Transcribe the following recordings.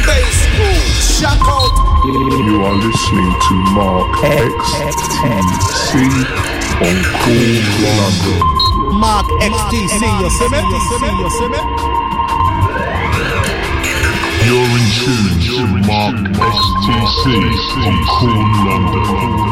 You are listening to Mark XTC on Cool London. Mark XTC, you see me? You're in tune to Mark XTC on Cool London.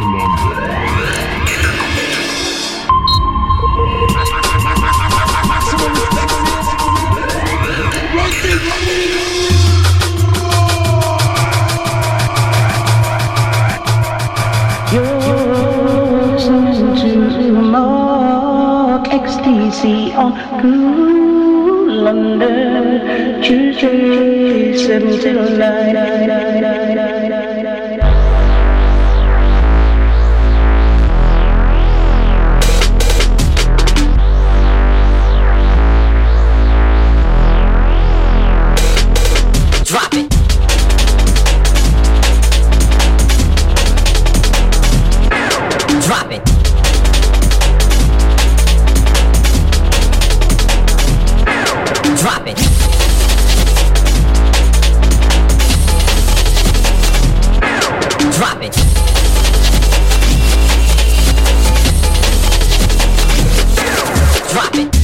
You're listening to Mark XTC on Cool London, Tuesday 7 till 9. Drop it. Drop it. Drop it. Drop it. Drop it.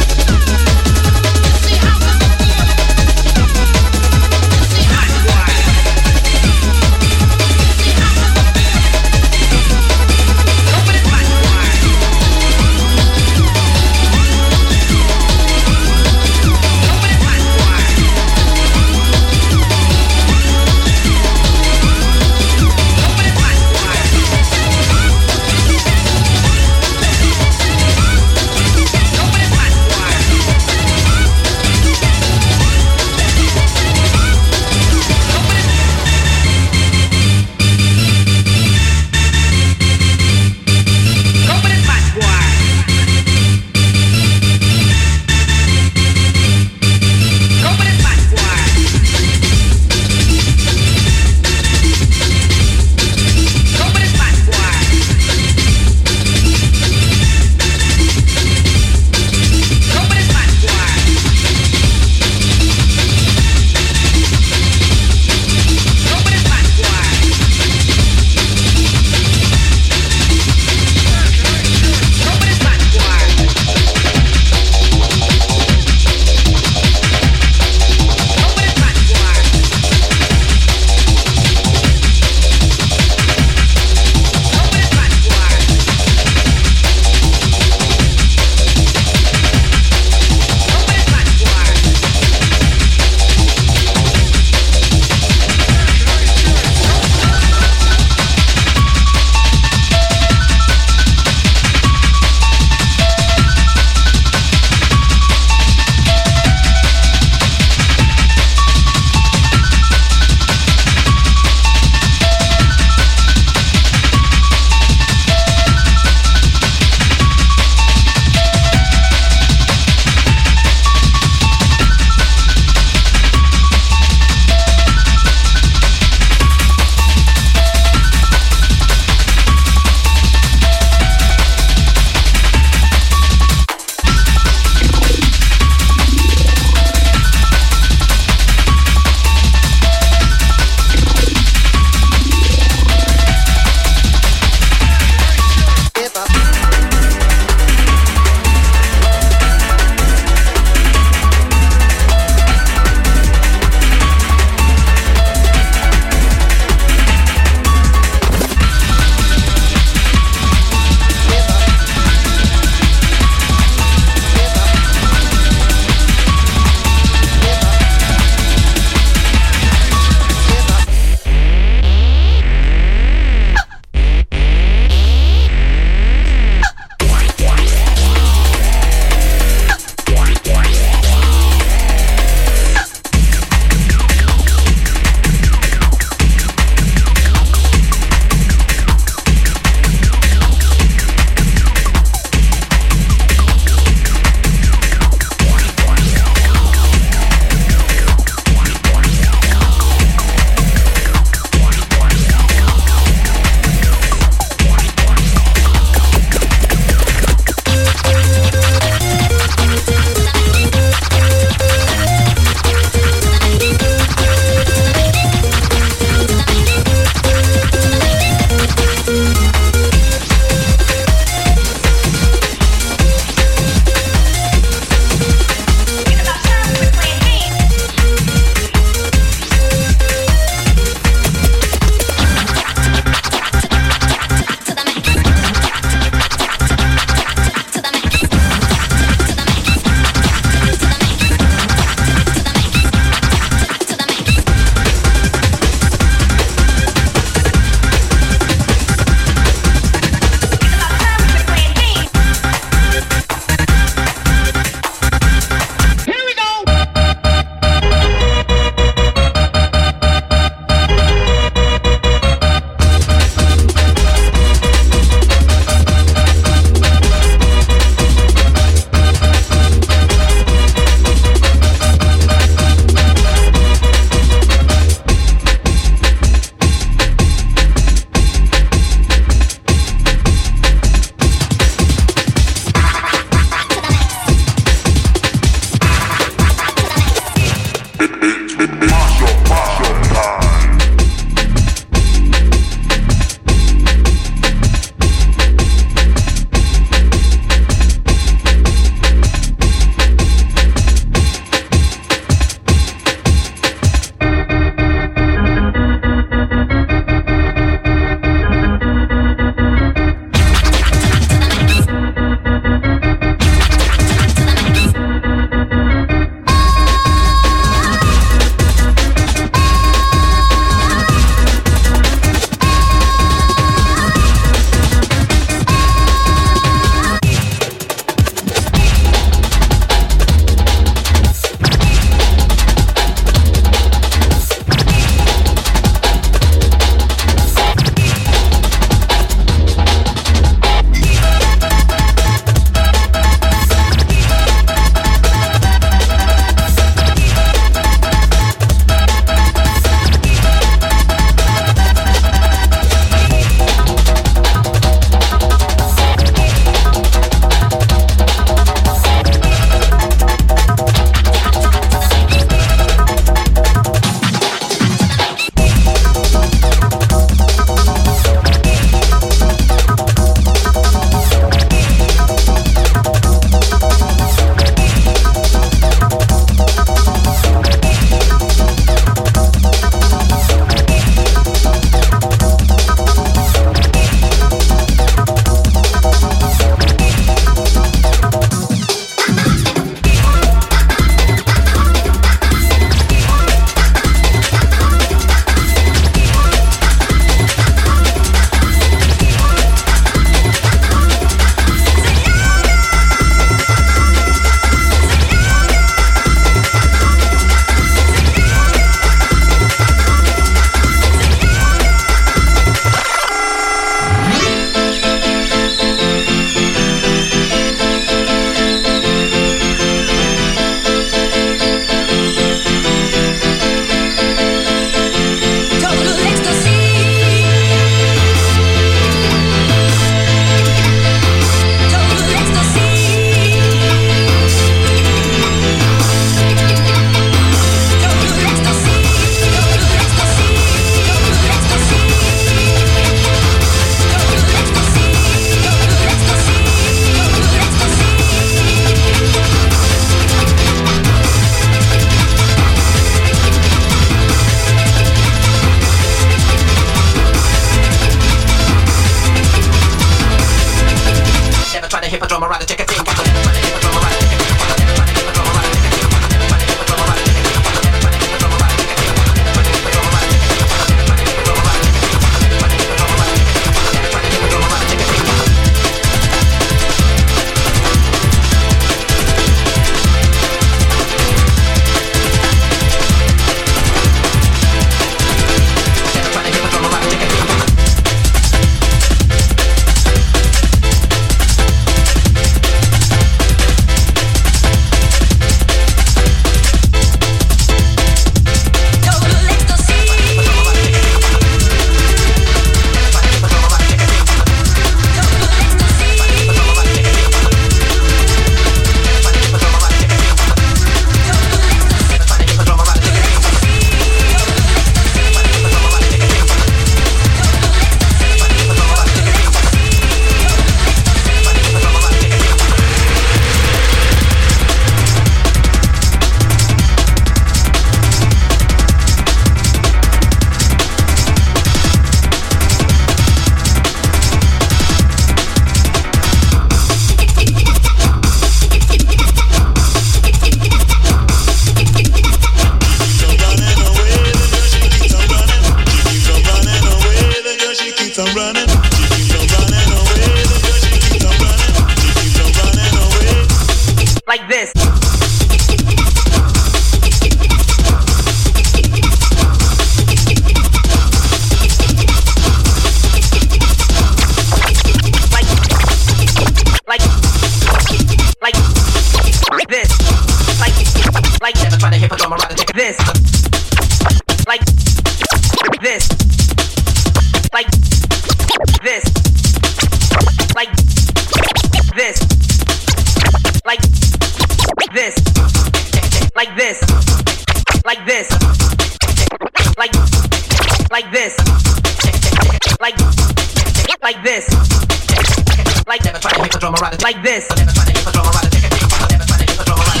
this, like this, like this, like never try to make a drum around like this, never try to make a drum around never try to make a drum around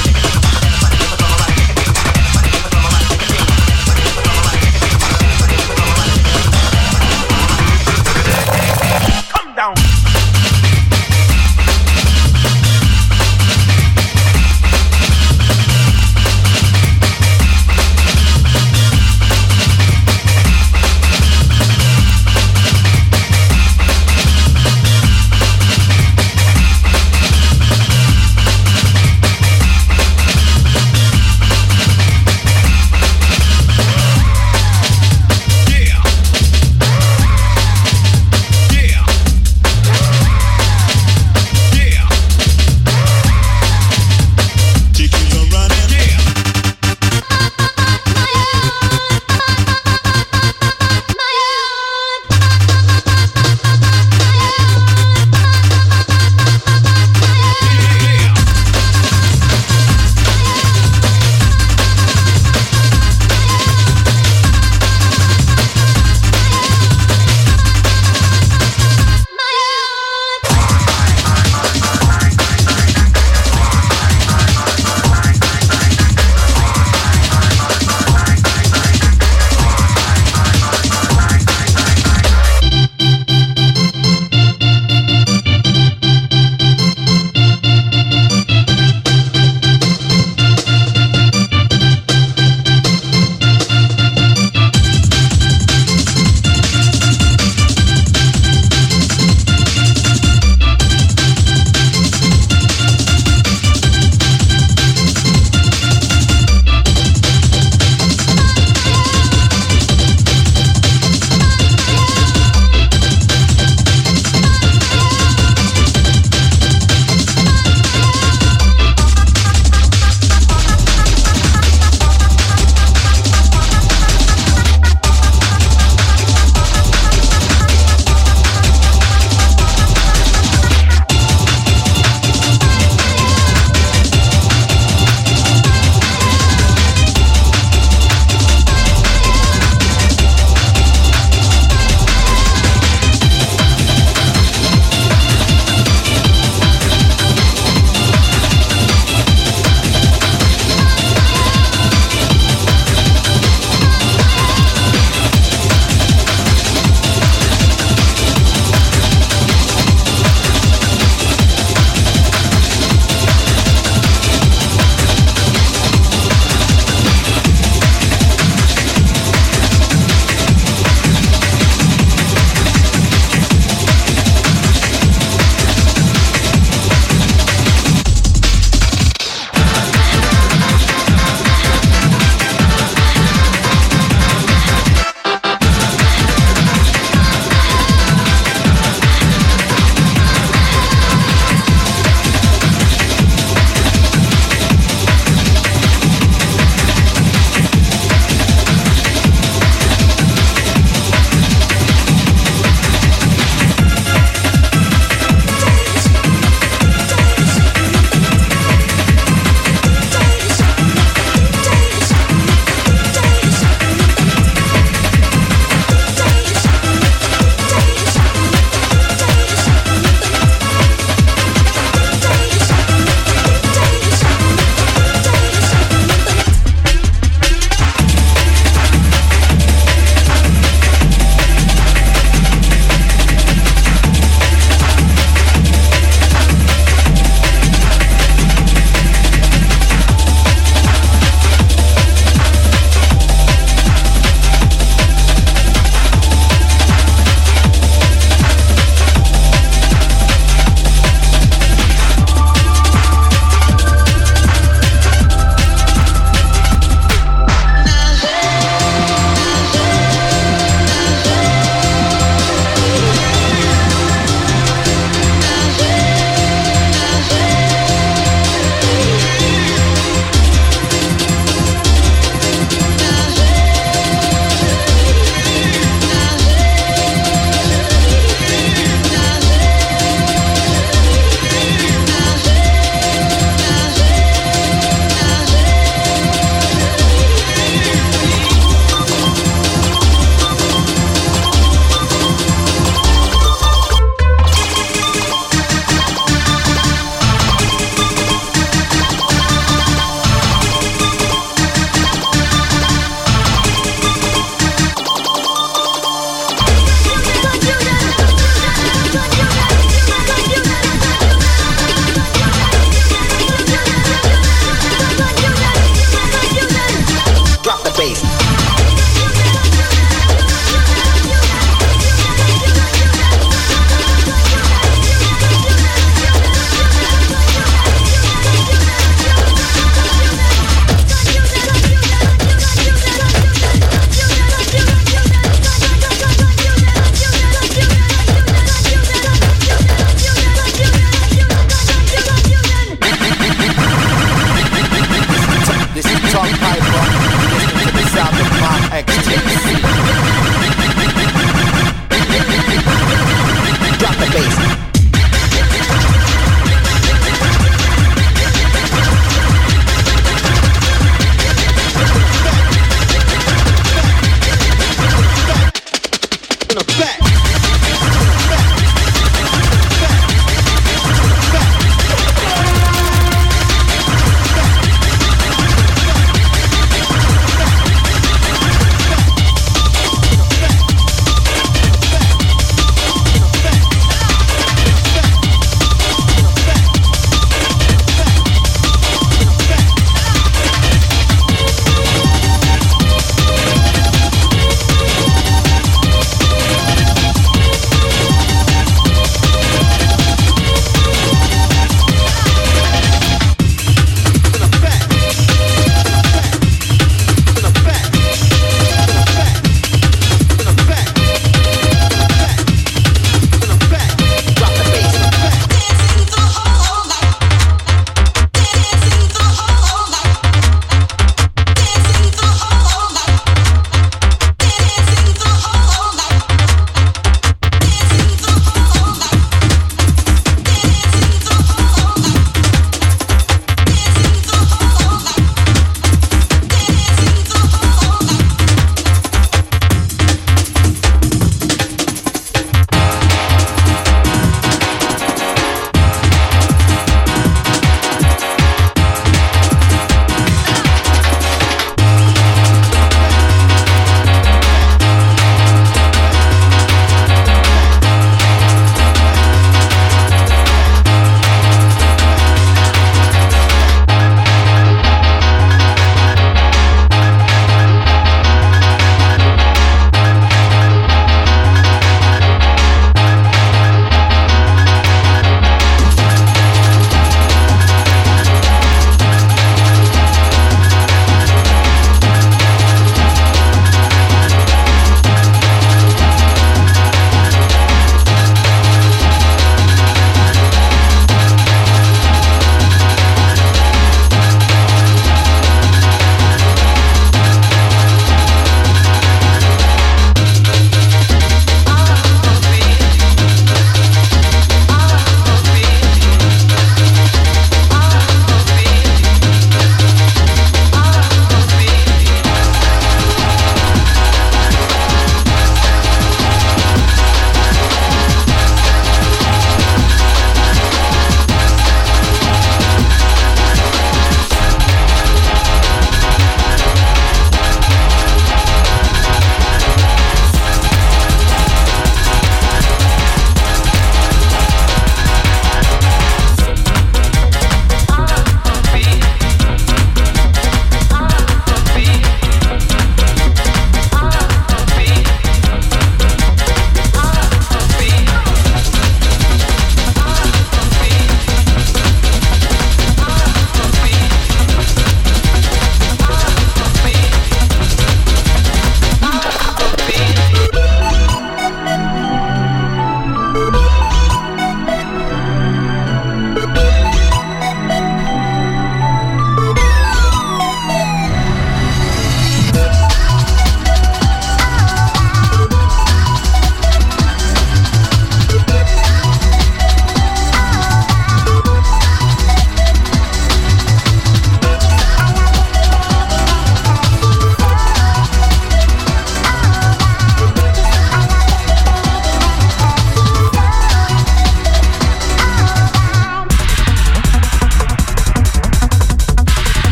come down.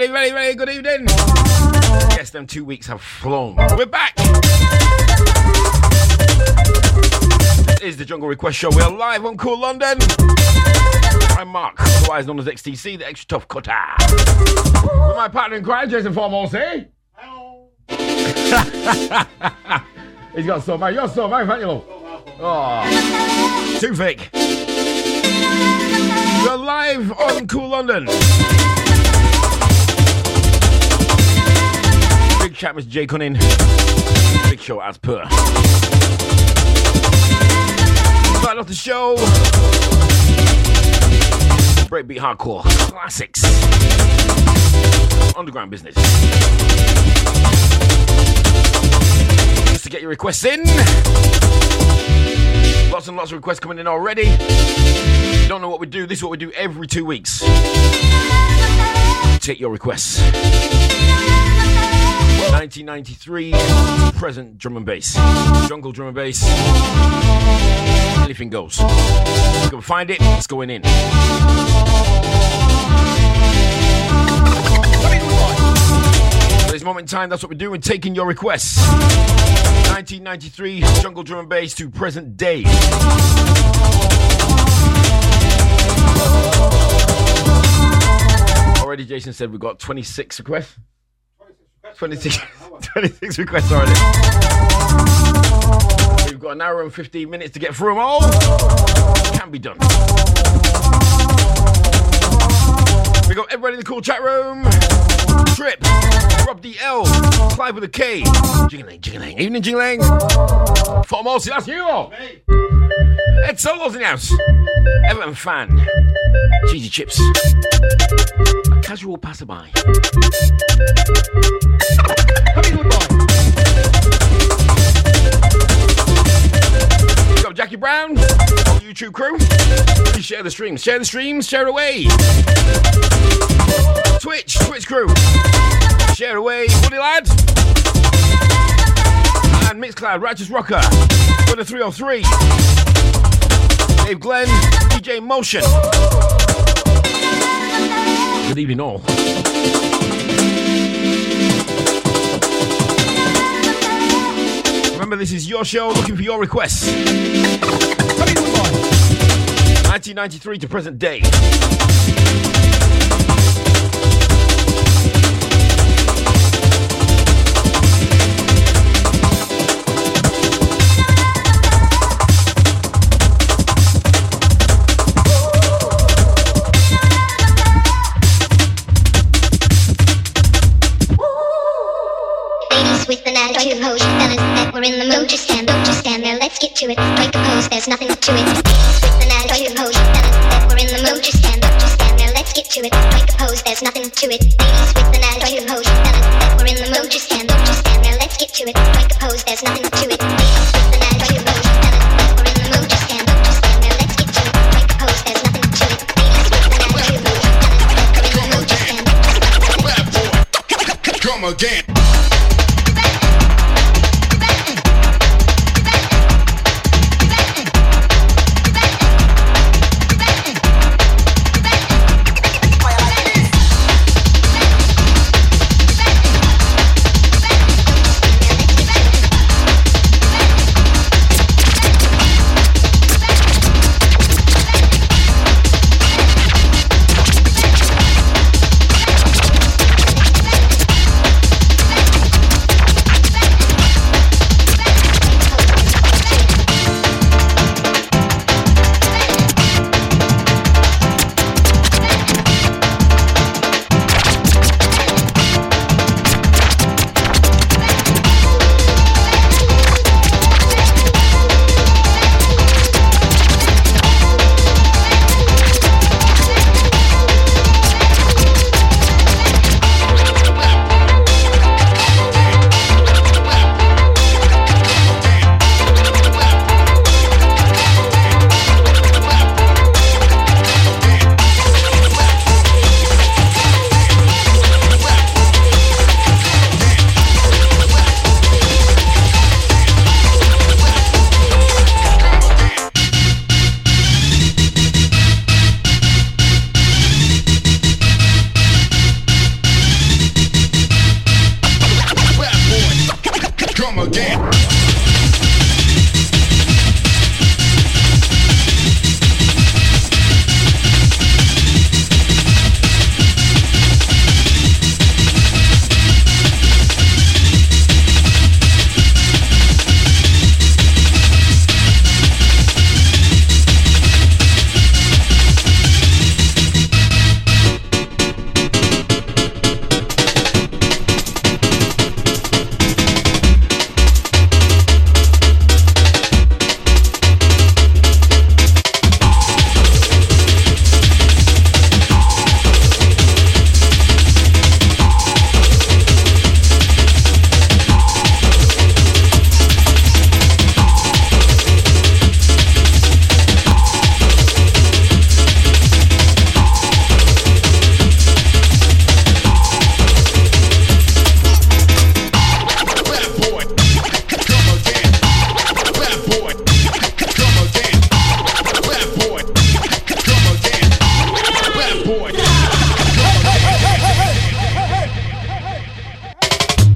Ready. Good evening. Yes, them 2 weeks have flown. We're back. This is the Jungle Request Show. We are live on Cool London. I'm Mark, otherwise known as XTC, the extra tough cutter. With my partner in crime, Jason Foremost, eh? Hello. He's got so many. You're so many, haven't you? Oh, too fake. We're live on Cool London. Big chat, Mr. J. Cunning. Big show as per. Starting off the show. Breakbeat hardcore classics. Underground business. Just to get your requests in. Lots and lots of requests coming in already. If you don't know what we do, this is what we do every 2 weeks. Take your requests. 1993 present drum and bass. Jungle drum and bass. Anything goes. Let's go find it. It's going in. At this moment in time, that's what we're doing. Taking your requests. 1993 jungle drum and bass to present day. Already, Jason said we've got 26 requests. 26 requests already. We've got an hour and 15 minutes to get through them all. Can be done. We got everybody in the cool chat room. Trip, Rob DL, Clive with a K. Jingling. Evening, Jingling. Foremost, that's you all. Hey. Ed Solo's in the house. Everton fan. Cheesy chips. A casual passerby. Happy good boy. We got Jackie Brown, our YouTube crew. Please share the streams. Share away. Twitch crew. Share away. Woody lad. And Mixcloud, Righteous Rocker. For the 303. Dave Glenn, DJ Motion. Good evening all. Remember, this is your show, looking for your requests. 1993 to present day. With an attitude pose, fellas that were in the mood, just stand there, let's get to it. Strike a pose, there's nothing to it. With an attitude pose, fellas that were in the mood, just stand there, let's get to it. Strike a pose, there's nothing to it. Ladies with an attitude pose, fellas that were in the mood, just stand there, let's get to it. Strike a pose, there's nothing to it. Ladies with an attitude pose, fellas that were in the mood, just stand there, let's get to it. Strike a pose, there's nothing to it. Ladies with an attitude pose, fellas that were in the mood, just stand there. Come again.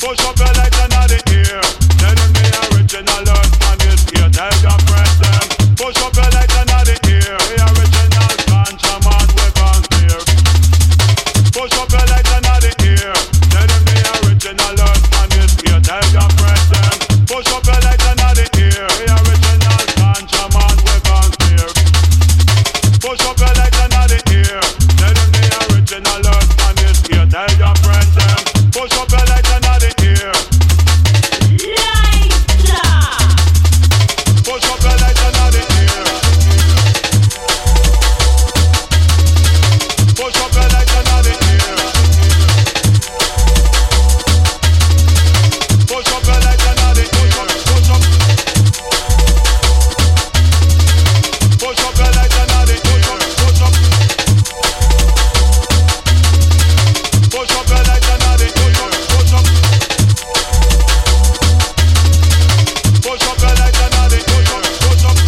Push up your lights and out the ear. Tell them the original earth man is here. Tell your friends them. Push up your lights and out the ear. The original ganja man with on clear. Push up your lights and out the ear. Tell them the original earth man is here. Tell your friends them. Push up your lights and out the ear. The original ganja man with on clear. Push up your lights and out the ear. Tell them the original earth man is here. Tell your friends them. Push up your lights and out the ear. Push up your lights and out the ear. Push up your lights and out the ear. Push up your lights and out the ear. Push up. Push up your lights and out the ear. Push up. Push up your lights and out the ear. Push up. Push up your lights and out the ear. Push up.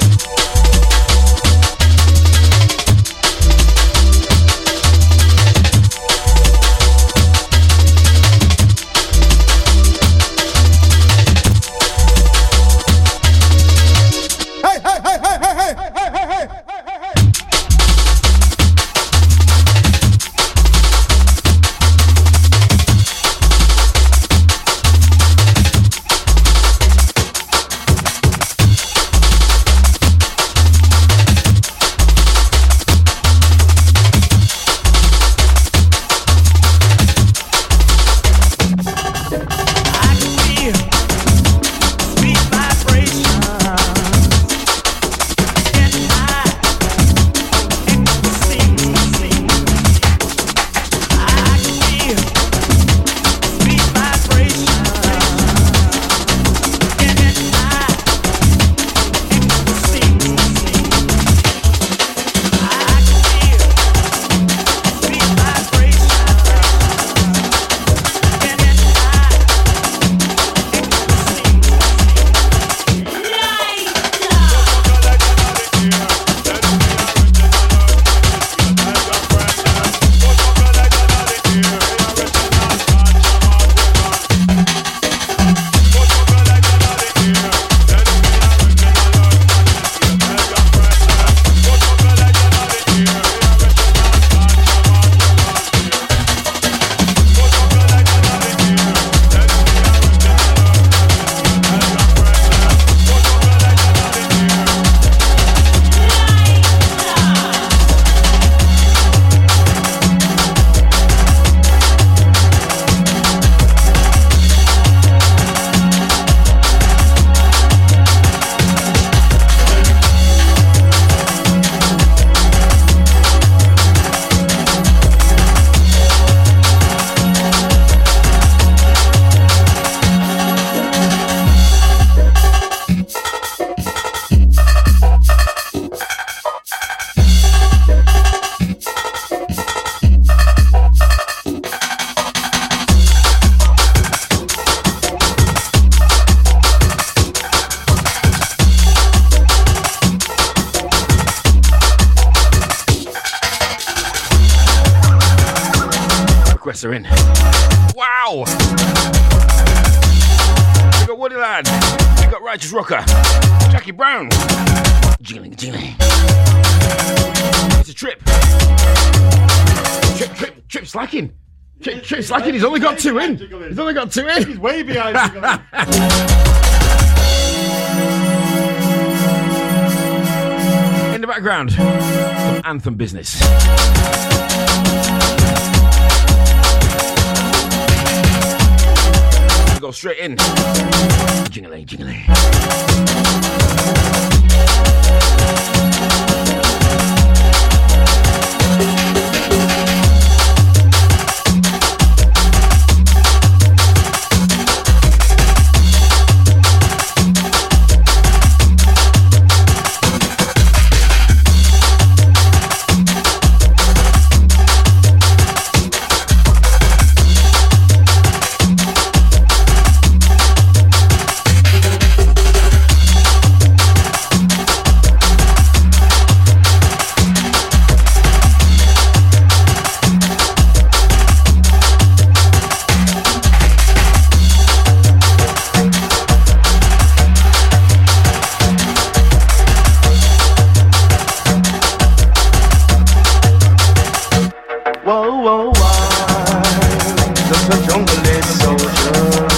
Hey, hey, hey, hey, hey, hey, hey, hey, hey, hey, hey. Are in. Wow! We got Woody Lad, we got Righteous Rocker, Jackie Brown, jingling, jingling. It's a Trip. Trip slacking. Trip slacking. He's only got two in. He's only got two in. He's way behind. In the background, some anthem business. Go straight in. Jingling, jingling. just a jungle soldier.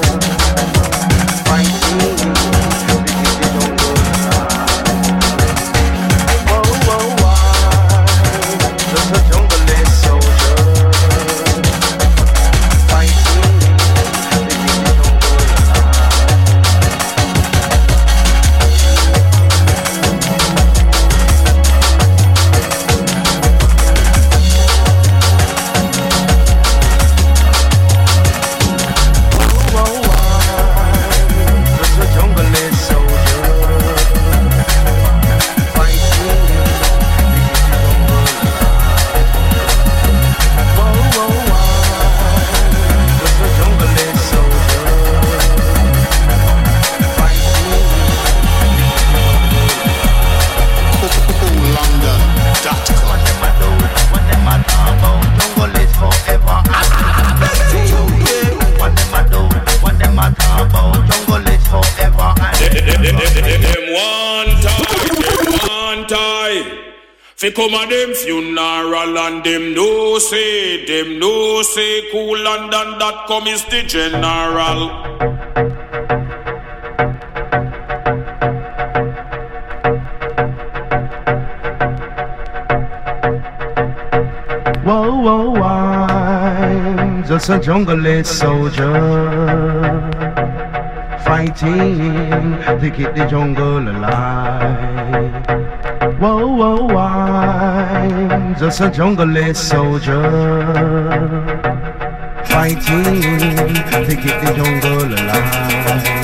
Fi come a them funeral and them no say cool London that come is the general. Whoa, whoa, I'm just a jungle soldier, fighting to keep the jungle alive. Whoa, whoa, I'm just a jungle soldier, fighting to keep the jungle alive.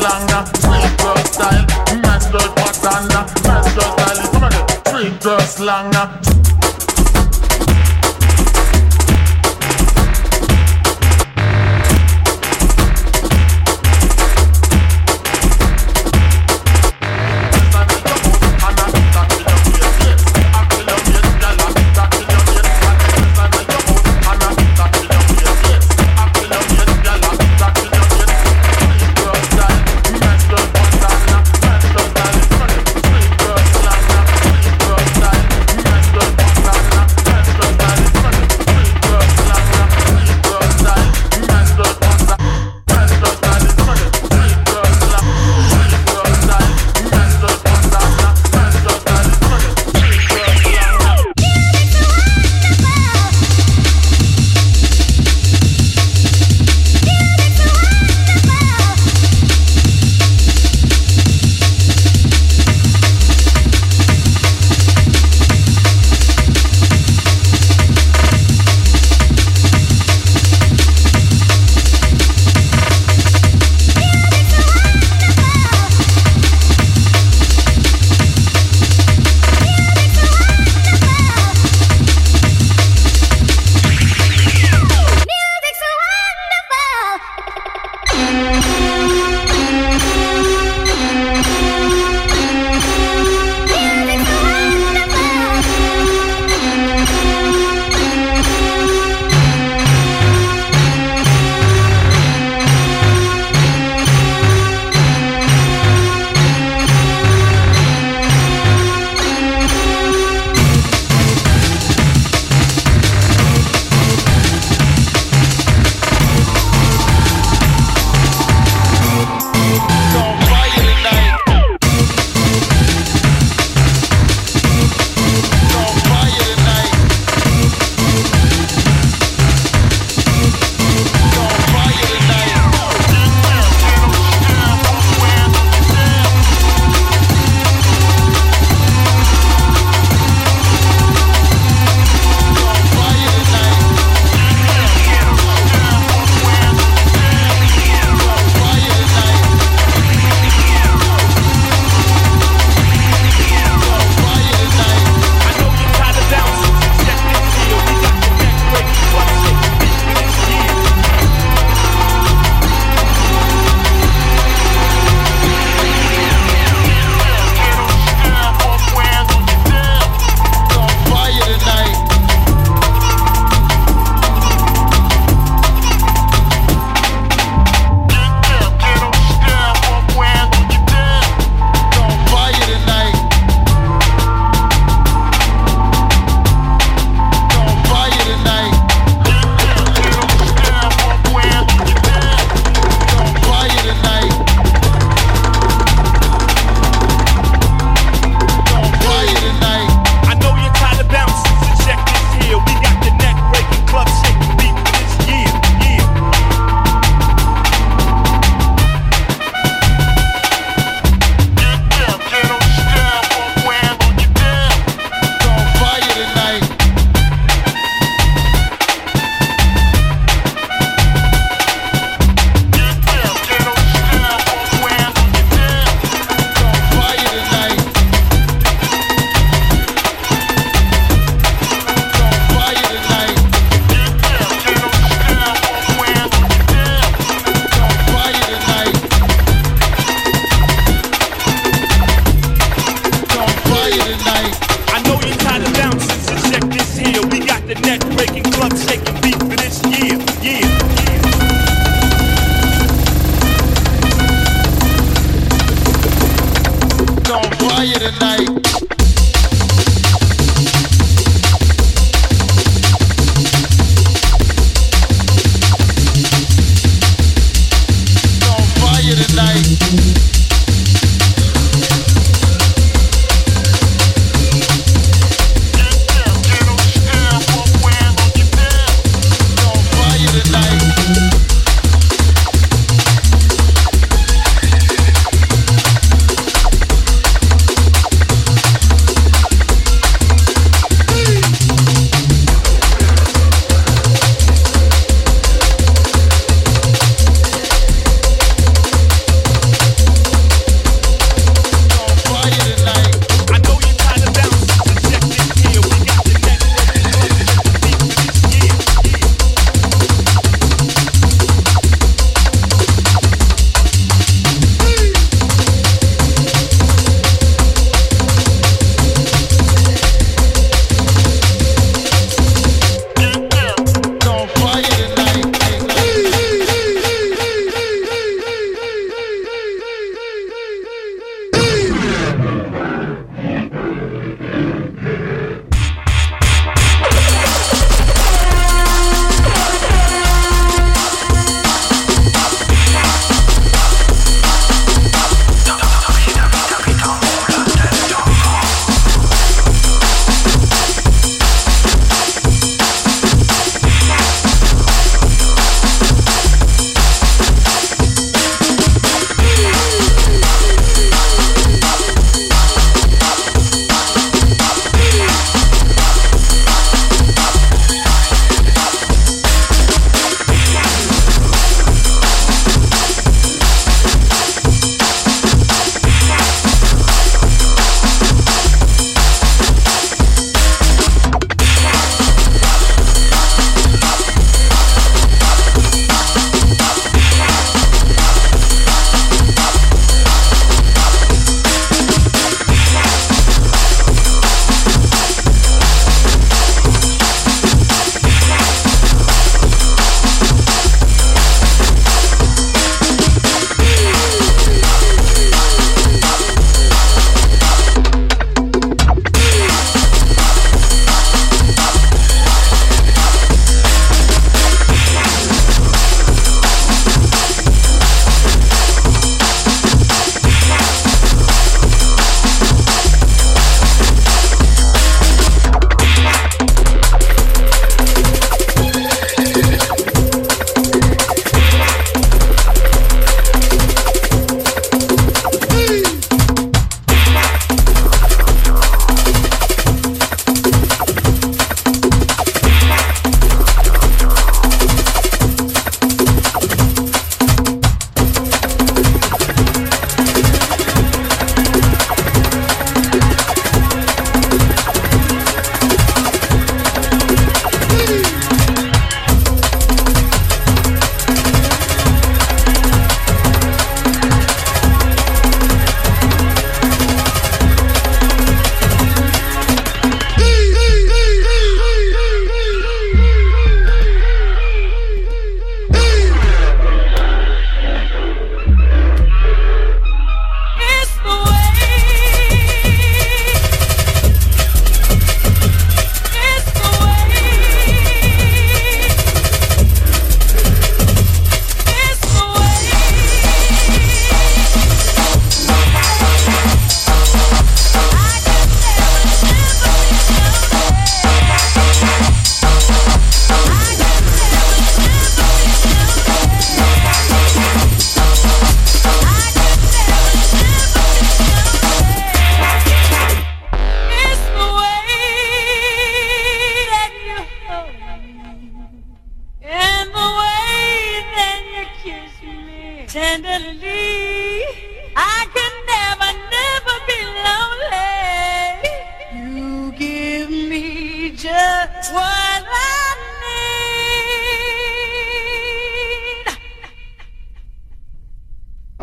slang, street girl style, master pattern, master style. Come on, street girl slang.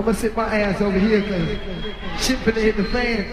I'm gonna sit my ass over here cause shit finna hit the fan.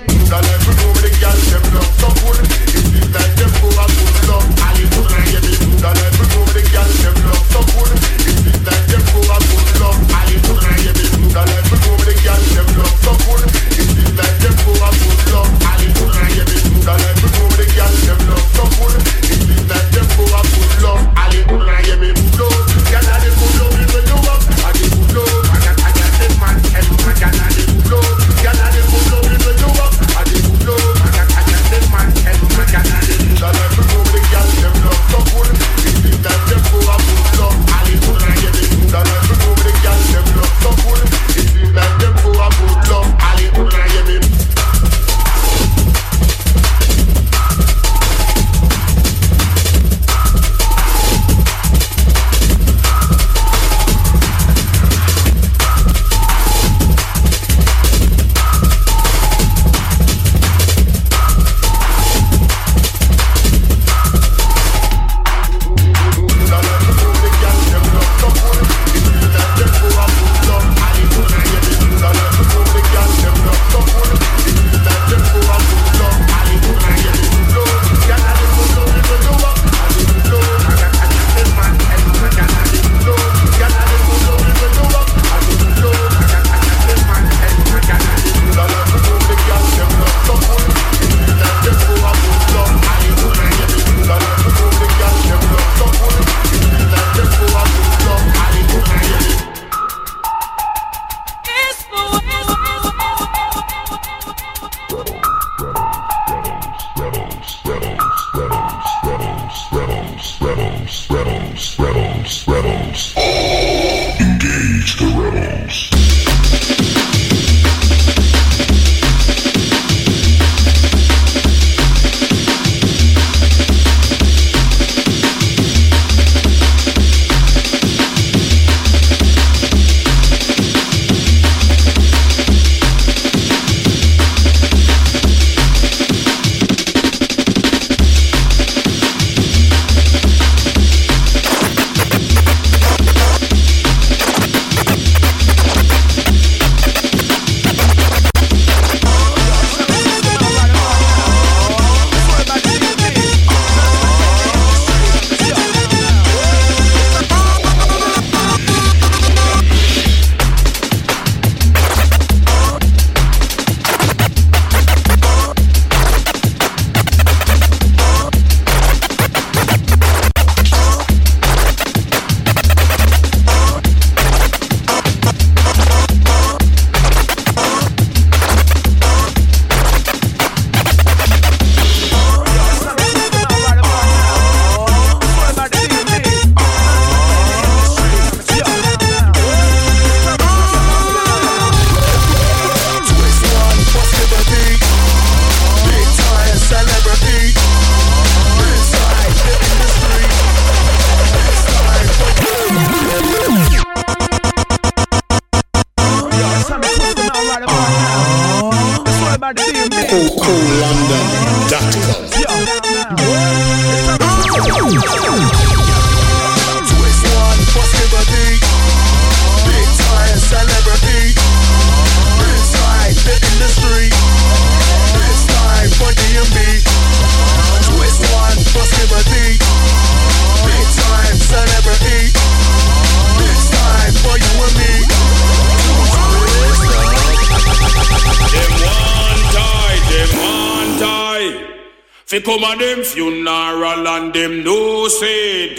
Fi come a them funeral and them no say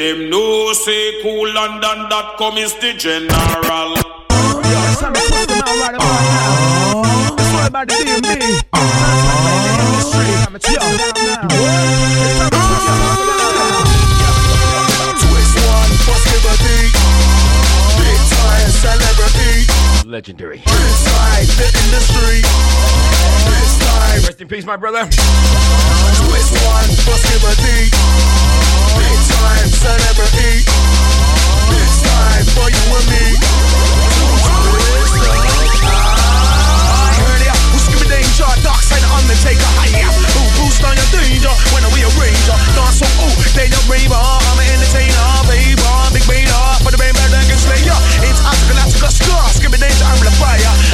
cool London.com is the general. Legendary. Rest in peace, my brother. Twist one, possibility. Big time celebrity. This time for you and me. I heard ya. Who's giving danger? Dark side of Undertaker. Hiya. Who boost on your danger when we arrange ya? Dance so they your raver. I'm an entertainer, baby. Big baiter for the baby that can slay ya. It's African scar. Skip danger, I'm the fire.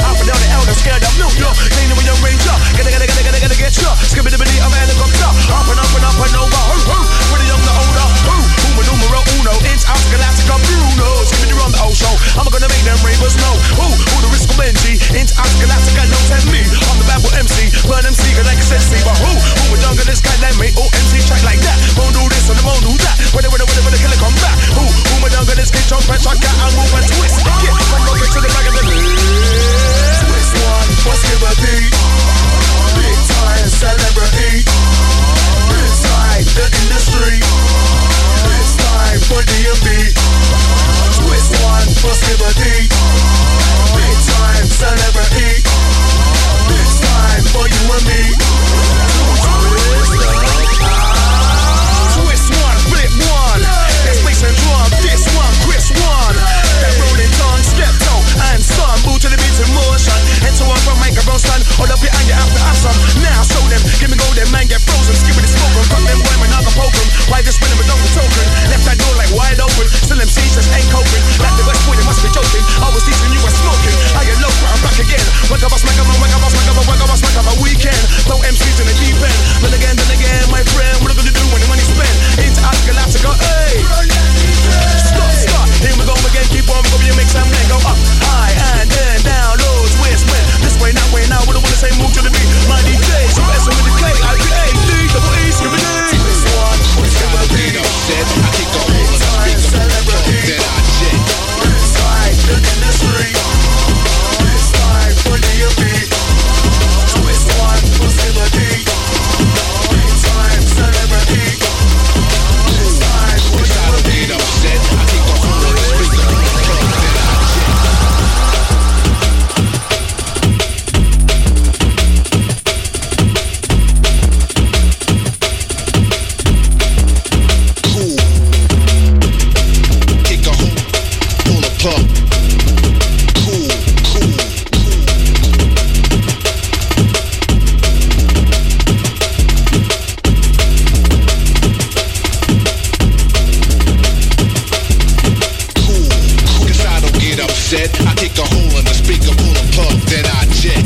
smack up a weekend. No MCs in the deep end. Then again, my friend, what are you gonna do when the money spent? Intergalactica, hey. Stop. Here we go again, keep on going, you make some men go up, high, and then down, low, twist, win. This way, now, we don't wanna say move to the beat. My DJ, so S with the K, I-P-A-D, double E, skip it in. I kick a hole in the speaker, then I jet. It's like the industry. It's like for D.O.B. Twist one, what's in the D? It's time, celebrity. It's time, what's in the D? Upset, I kick a hole in the speaker, then I I kick a hole in the speaker, pull a plug, then I jet.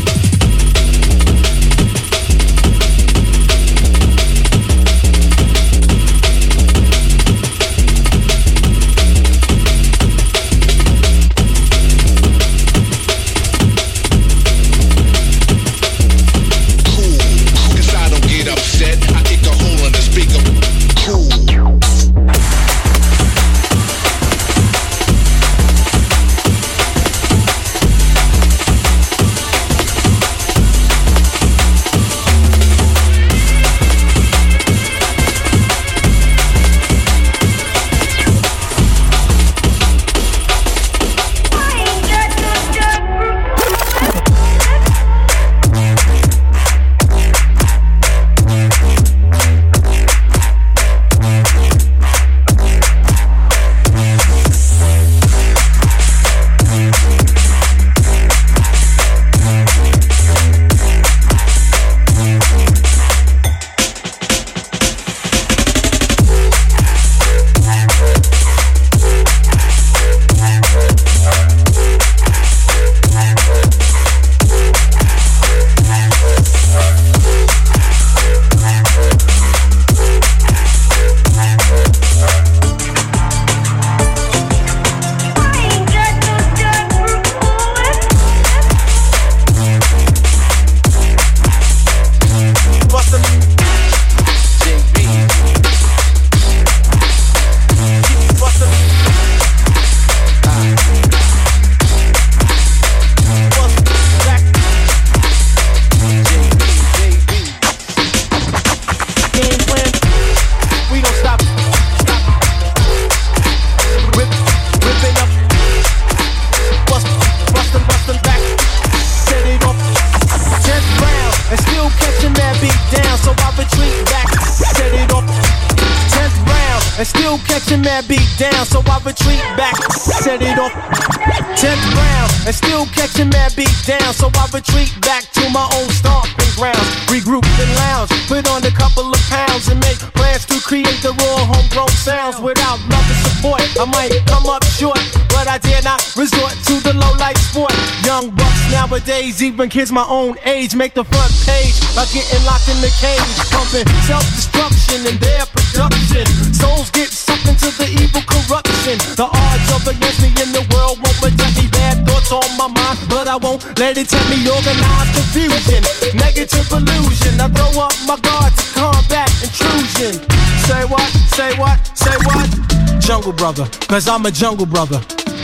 and still catching that beat down, so I retreat back, set it off. 10th round, and still catching that beat down, so I retreat back to my own stomping grounds. Regroup and lounge, put on a couple of pounds, and make plans to create the raw homegrown sounds. Without love and support, I might come up short, but I dare not resort to the low life sport. Young bucks nowadays, even kids my own age, make the front page by getting locked in the cage, pumping self-destruction in their production. Souls get sucked into the evil corruption. The odds of against me in the world won't protect me. Bad thoughts on my mind, but I won't let it tell me. Organized confusion, negative illusion. I throw up my guard to combat intrusion. Say what? Say what? Say what? Jungle brother, cause I'm a jungle brother.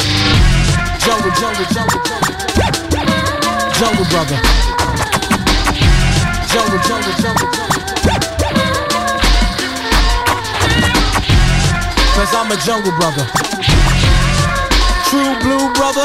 Jungle, jungle, jungle, jungle. Jungle brother. Jungle, jungle, jungle, jungle. Cause I'm a jungle brother. True blue brother.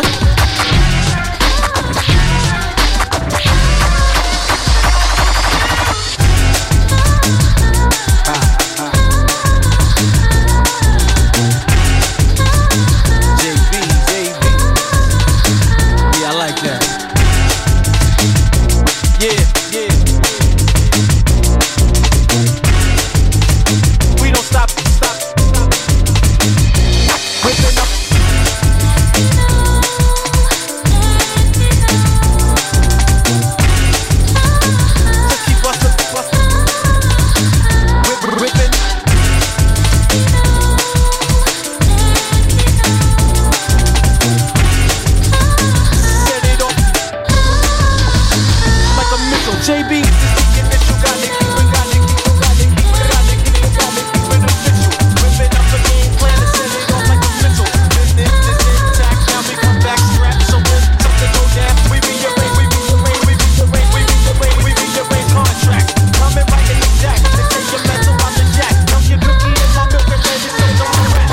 JB, this is the initial, got it, keep it, got it, keep it, got it, keep it, got it, keep it, got it, keep it official. Ripping up the game plan and set it off like a missile. Business is intact, now we come back strapped. So when something go down, we rearrange, we rearrange, we rearrange, we rearrange, we rearrange contracts. Coming right in the jack, to take your mental out the jack. Don't get cookie in my milk and let it so don't rap.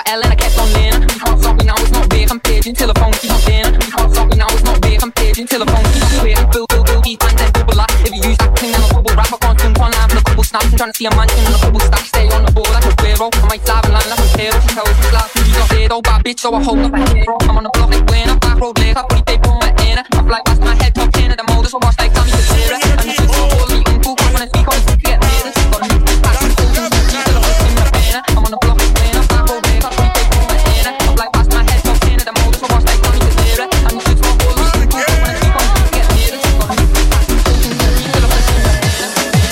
L and I kept on leaning. You can't stop me now, it's not big. I'm paging till the phone keeps spinning. You can't stop me now, it's not big. I'm paging till the phone keeps squaring. Build these bands and double up. If you use that thing, then I'll bubble rap. I can't swim one line for a couple snaps. I'm trying to see a mansion and a couple stacks. Stay on the board like a hero. I might slap and land like a hero. She tells me last week, you're dead, oh bad bitch, so I hold up a hero. I'm on the block like Wayne, I'm back road late. I put it paper on my inner. I fly past my head, top 10 of the motors. I watch like Tommy the Sarah. And it's just so all eating food. I'm gonna speak on the get later. Got a new pass and full news. Still a hook in my banner. I'm on the block like Wayne, I'm back road late. I put it paper on my inner. I fly past my head, top 10 of the motors. I watch like Tommy the Sarah. And it's just so all eating food. I'm gonna speak on the get later. Got a new pass and full news. Still a hook in my banner.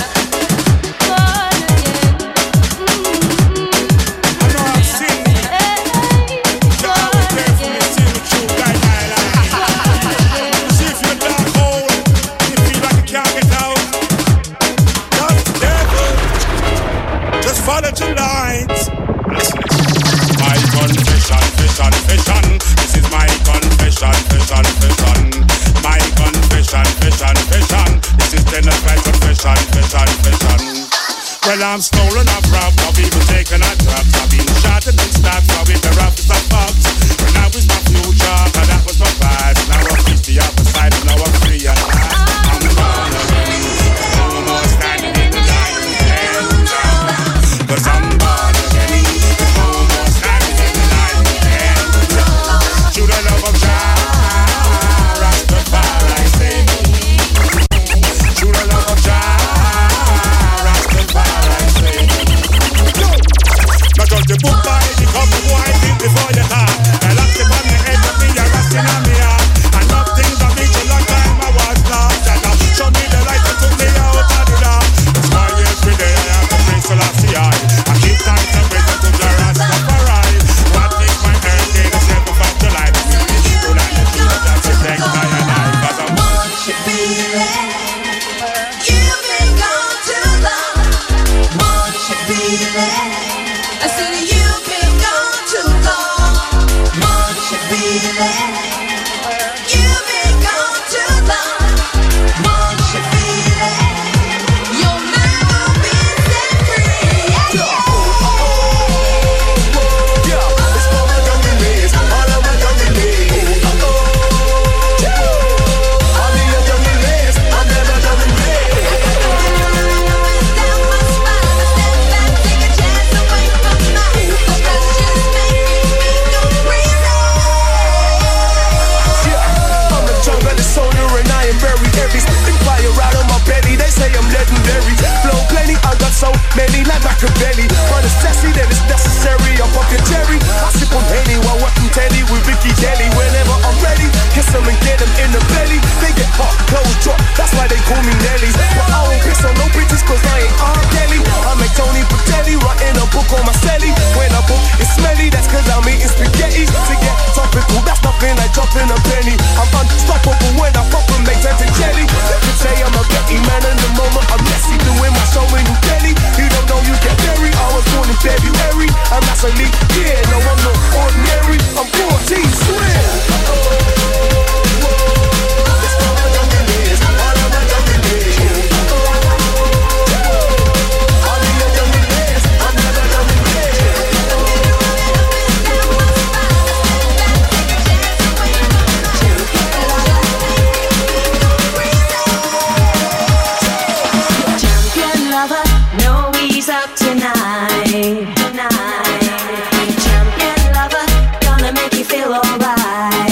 Follow the lights. My confession. This is my confession. My confession. This is Tenafly confession. Well, I'm stolen, I've robbed, I've even taken a drop. I've been shot and stabbed, so with the rough is a fox. When I was my future, and that was my past. Now I'm 50 up the side, and now I'm free at last. I'm born again, no more standing in the light. Cause I'm born again, no more standing in the light. Through the love of Jah, Rastafari say me. Through the love of Jah, Rastafari say me. Not just the book by the cover, boy, think before you talk. I locked it on the head of me, you're rusting on me heart. And nothing that makes a long time I was lost. And now show me the light that took me out of the dark. That's why every day I have to praise Selassie I keep thanks and praise to the Rastafari. What is my birthday, the 7th of July? You like the truth that protects my life. Cause I'm won't you be there? You've been gone too long. Won't you be there? I said you've been gone too long. Won't you be there? You've been gone too long. Won't you be there? You'll never be set free. it's for my young ladies, all of my young ladies. All the young ladies, I'm never young ladies. That was fine. Step back, take a chance away from mine. The rush just made me go crazy. I'm the jungle, the soldier, and I am very heavy. Spitting fire out of my belly, they say I'm legendary. Flow plenty, I got so many like Machiavelli. But it's sassy, then it's necessary. I'm fucking Jerry. I sip on Henny while watching Teddy with Ricky Kelly. Whenever I'm ready, kiss them and get them in the belly. They get hot, clothes drop, that's why they call me Nelly. But I won't piss on no bitches cause I ain't R. Kelly. I make Tony Patelli, writing a book on my celly. When I book, it's smelly, that's cause I'm eating spaghetti. To get topical, that's nothing like dropping a penny. I'm unstoppable when I pop and make sense in jelly. Let me say I'm a Betty man in the moment. I'm messy doing my show in New Delhi. You don't know you get buried. I was born in February. I'm actually, yeah, no, I'm not ordinary. I'm 14, swear. It's for my young ladies, all of my young ladies. All the young ladies, I'm never young ladies. Champion lover, know he's up tonight. Champion lover, gonna make you feel alright.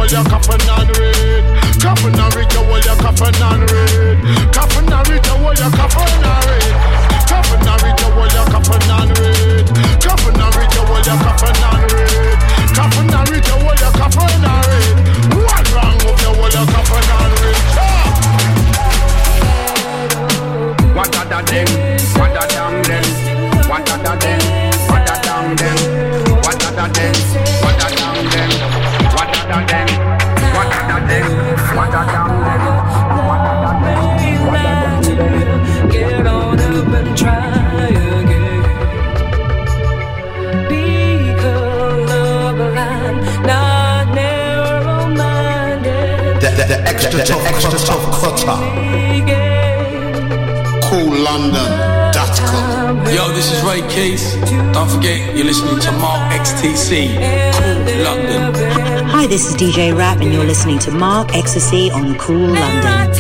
hold your coffin and read. Coffin and read, you hold your coffin and read. Coffin and read, you hold your coffin and read. Coffin and read, you hold your coffin and read. Coffin and read, you hold your coffin and read. Coffin and read, you hold your coffin and read. What wrong with you hold your coffin and read? What a da ding, what a dang ding, what a da ding, what a dang ding, what a da ding, what a dang ding, what a da ding, what a da ding, what a dang ding, what a da ding, what a dang ding. Get on up and try again. Be colorblind, not narrow-minded. The extra tough cutter. CoolLondon.com. Yo, this is Ray Keith. Don't forget, you're listening to Mark XTC. Cool London. Hi, this is DJ Rap, and you're listening to Mark XTC on Cool London.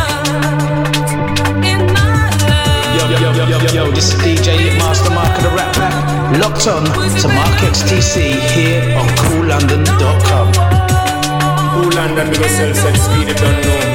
Yo, this is DJ Hitmaster Mark of the Rap Pack. Locked on to Mark XTC here on CoolLondon.com. Cool London, because self-set speed, it don't know.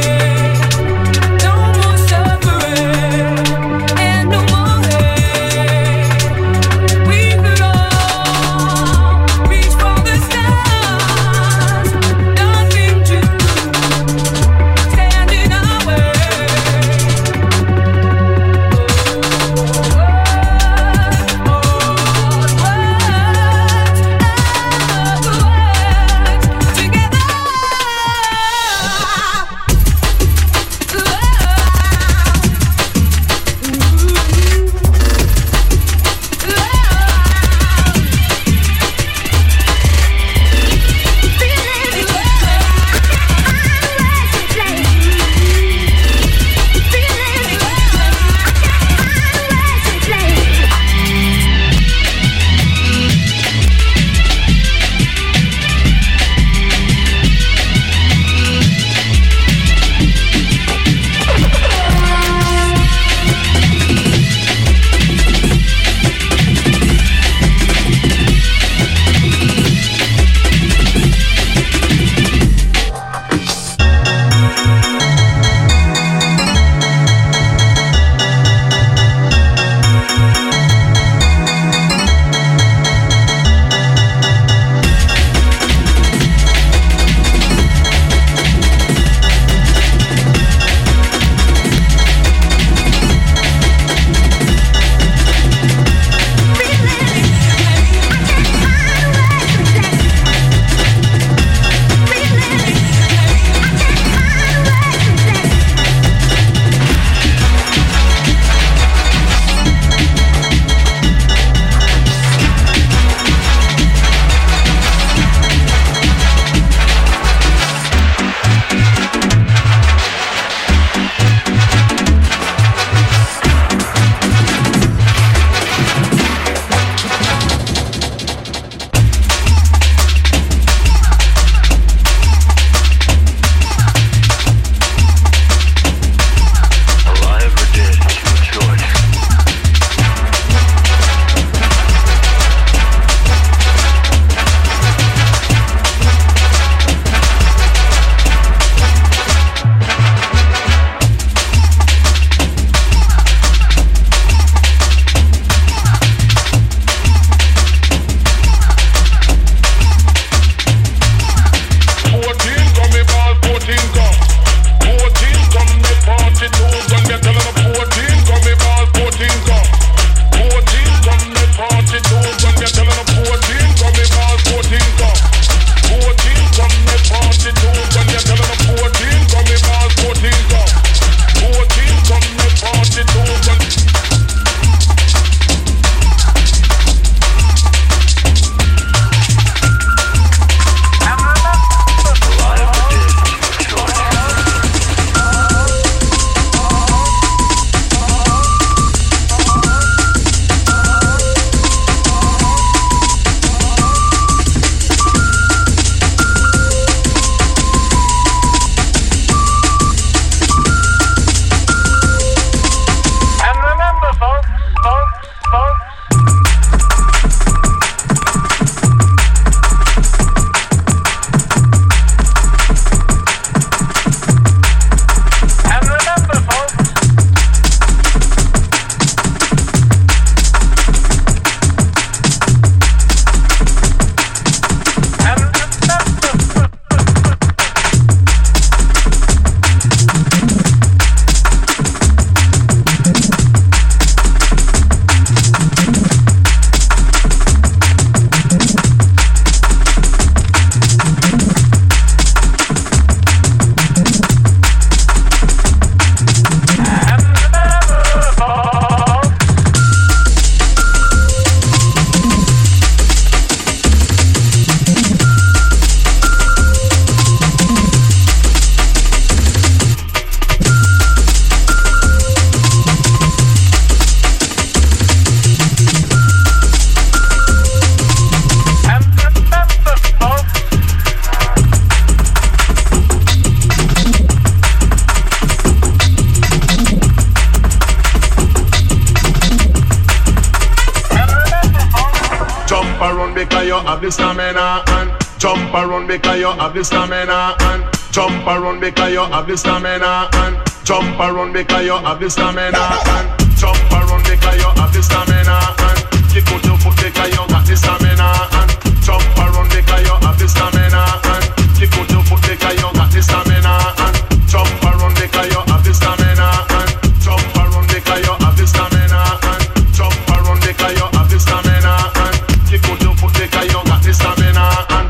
have the stamina and jump around because you have the stamina and jump around because you have the stamina and jump around because you have the stamina and jump around because you have the stamina and kick out your foot because you got the stamina and jump around because you have the stamina and kick out your foot because you got the stamina and jump around because you have the stamina and jump around because you have the stamina and jump around because you have the stamina and kick out your foot because you got the stamina and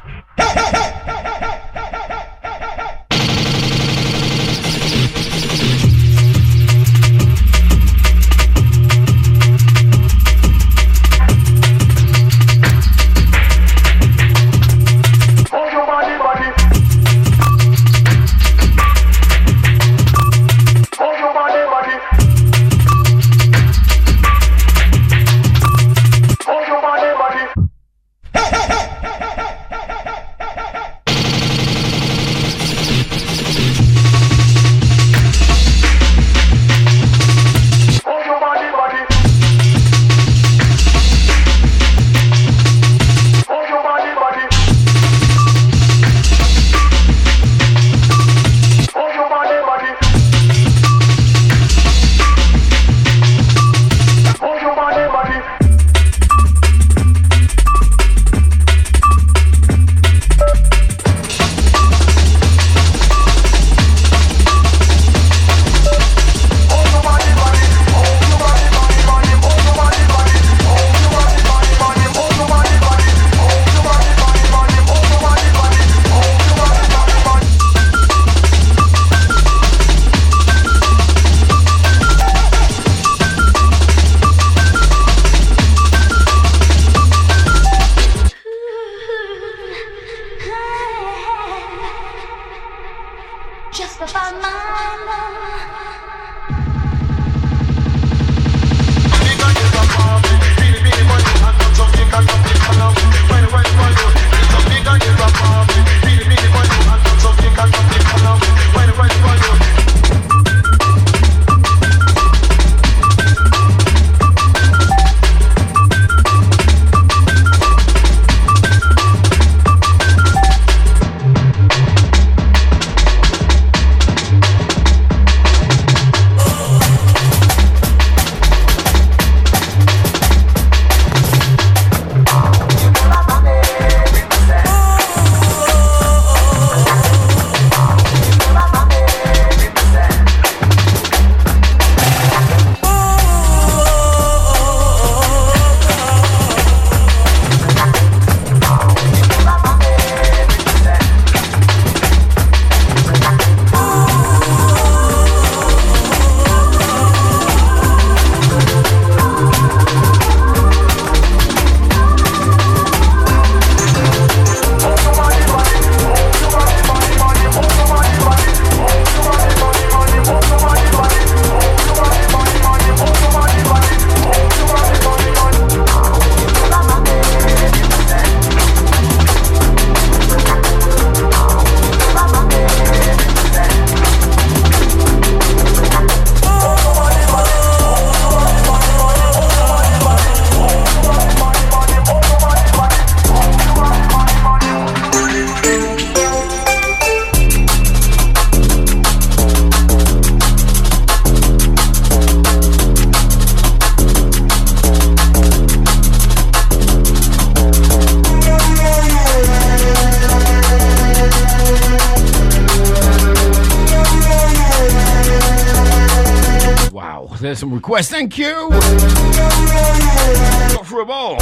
There's some requests, thank you. Got through a ball.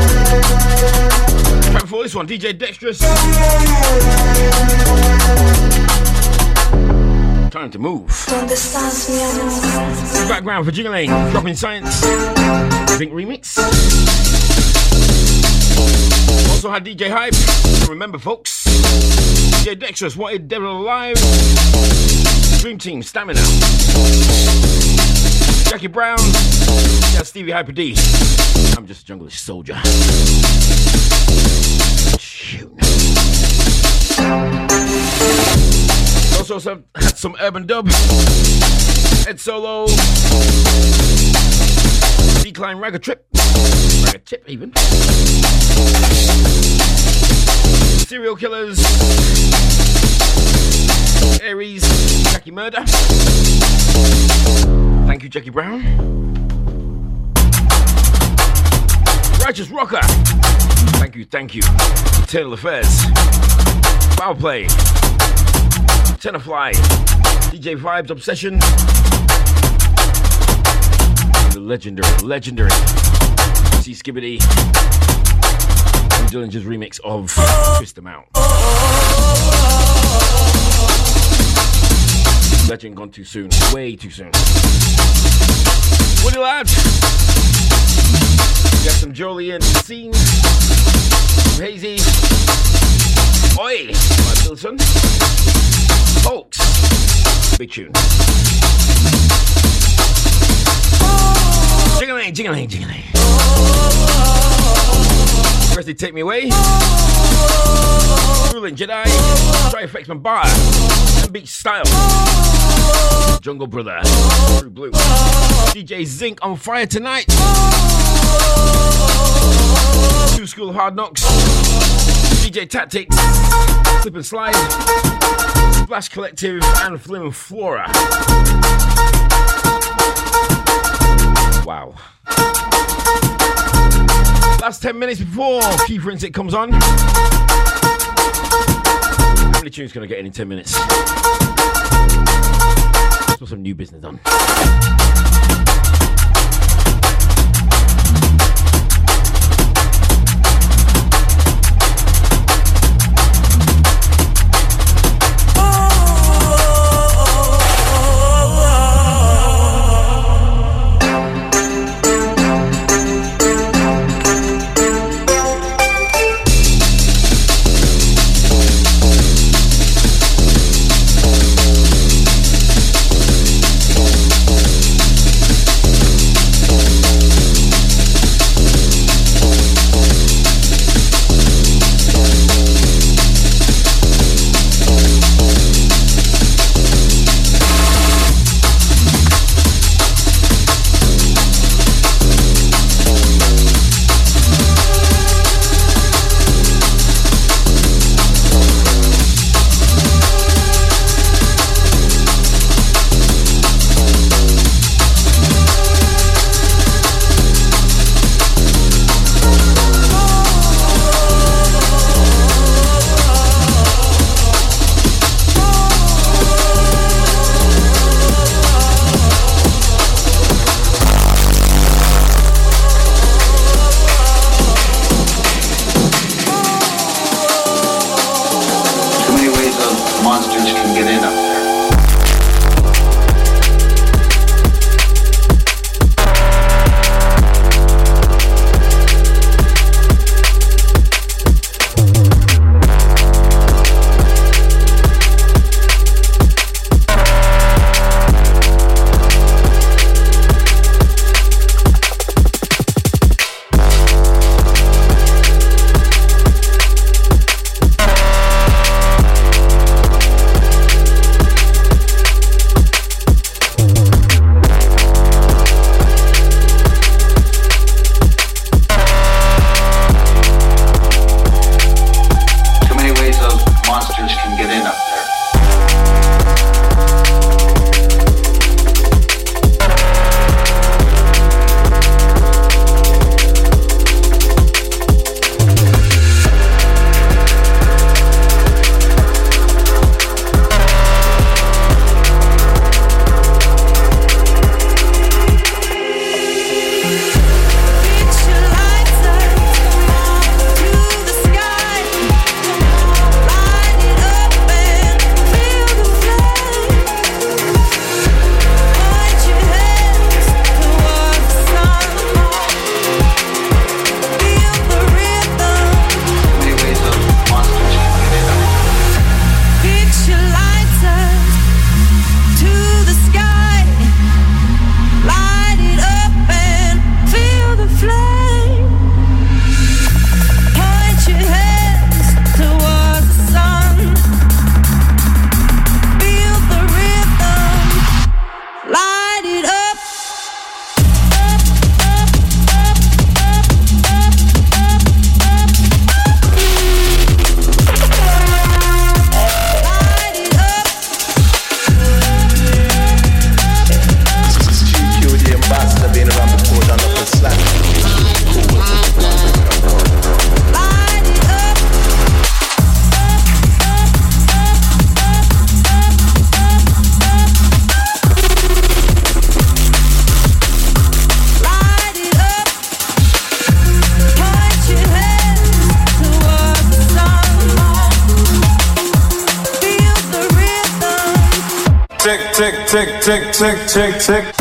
Track before this one, DJ Dexterous. Time to move. Background for Jingling, Dropping Science. Think remix. Also had DJ Hype. Remember, folks. DJ Dexterous, Wanted Devil Alive. Dream Team, Stamina. Jackie Brown, yeah, Stevie Hyper D. I'm just a junglish soldier. Shoot. Also had some urban dub. Ed Solo. Decline Ragga Trip. Ragga Tip even. Serial Killers, Aries, Jackie Murder. Thank you, Jackie Brown. Righteous Rocker. Thank you. Eternal Affairs. Foul Play. Tenafly. DJ Vibes Obsession. The legendary C Skibbity. And Dillinger's remix of Twist Them Out. Legend gone too soon. Way too soon. Woody Lad. We got some Jolien Scene. Some Hazy. Oi! My Bilson. Folks. Big tune. Jingling. Firstly, Take Me Away. Ruling Jedi. Tri-Effects Mambara. And Beach Style. Jungle Brother. True Blue. DJ Zinc on fire tonight. New School Hard Knocks. DJ Tactics. Slip and Slide. Splash Collective. And Flim and Flora. Wow. Last 10 minutes before Key Forensic comes on. How many tunes can I get in 10 minutes? Let's put some new business on. tick, tick, tick, tick, tick, tick, tick.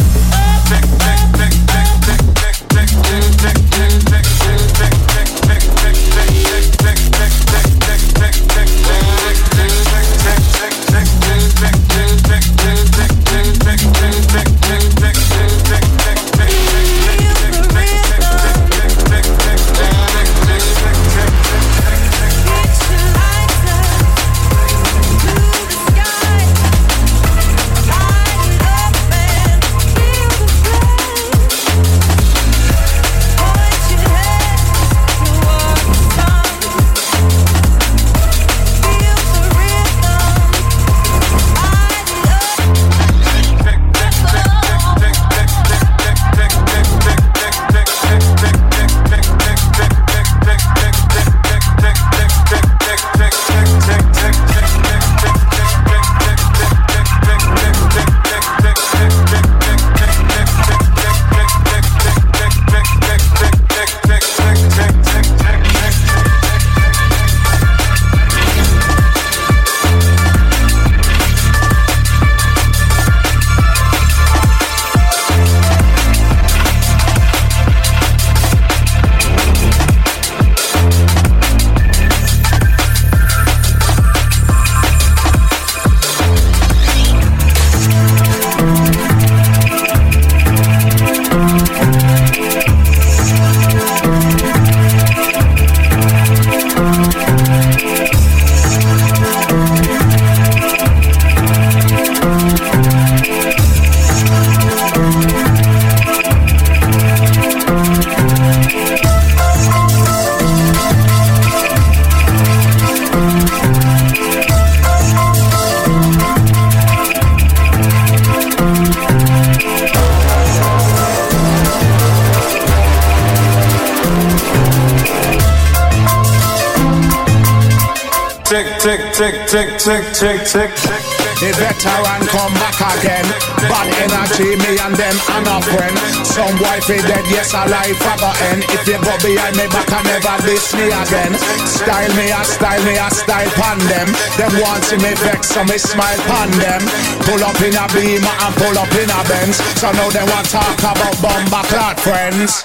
Tick, tick, tick, tick, tick, tick, tick. The veteran come back again. Bad energy, me and them and a friend. Some wifey dead, yes, a life I got end. If you go behind me back, I never diss me again. Style me, I style pan them. Them want to me vex, so me smile pan them. Pull up in a Beamer and pull up in a Benz. So now they want talk about bomber clad friends.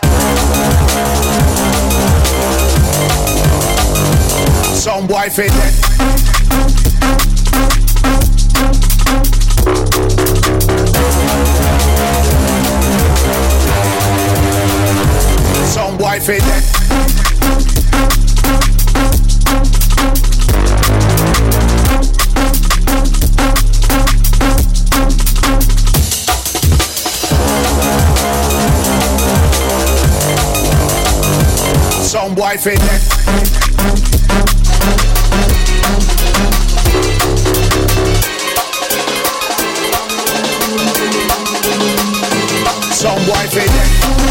Some wifey dead. Some wifey dead. Some wifey dead. Some wifey dead.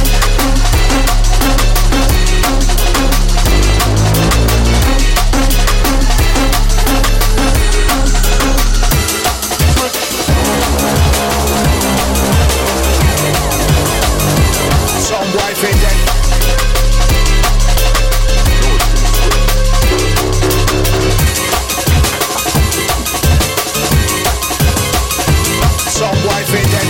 Some wifey dead. Some wifey dead.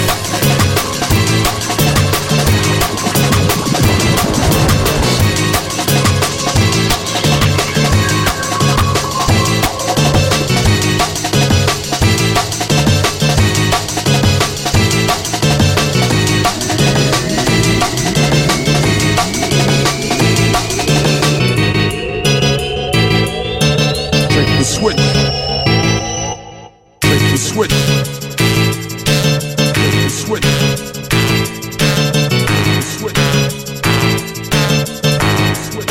Switch. Take the switch. Take the switch. Switch. Switch.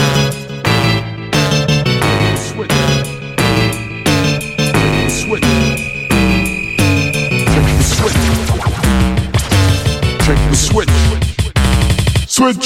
Switch. Switch. Take the switch. Take the switch. Switch.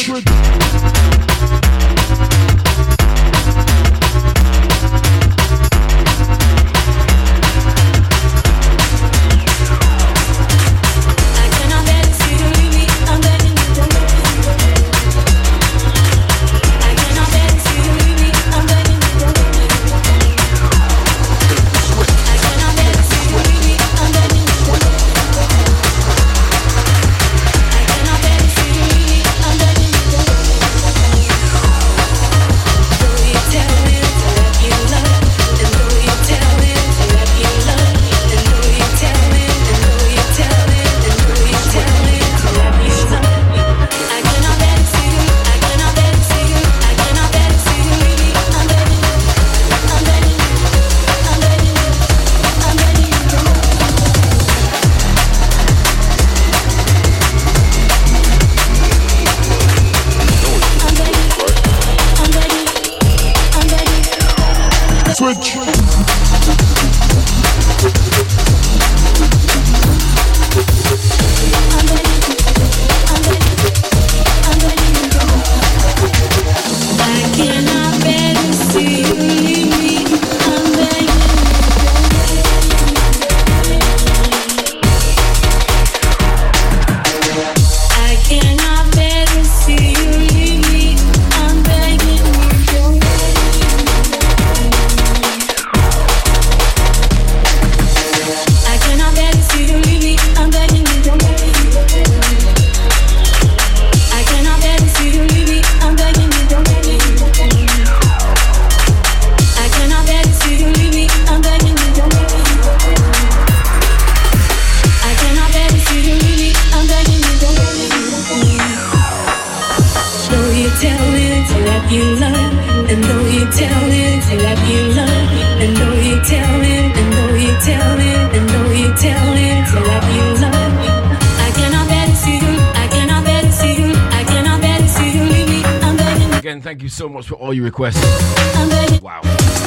thank you so much for all your requests. Wow.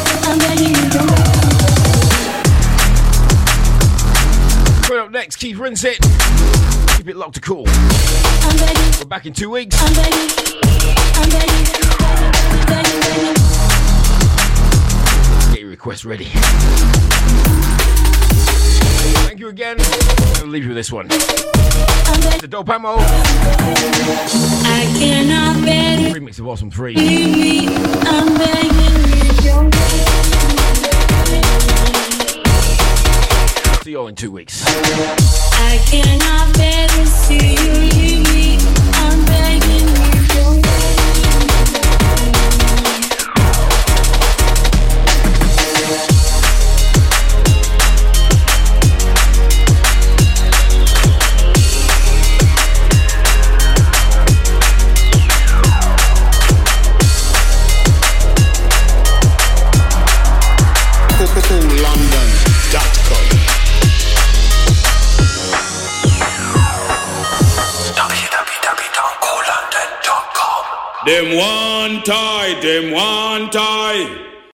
Coming up next, Keith Rinsett. Keep it locked to Cool. We're back in 2 weeks. Get your requests ready. Thank you again. I'll leave you with this one. The Dope Ammo. I cannot bear it. Remix of Awesome 3. I'm begging you. See you all in 2 weeks. I cannot bear to see you leave me. I'm begging you. CoolLondon.com. Them one tie.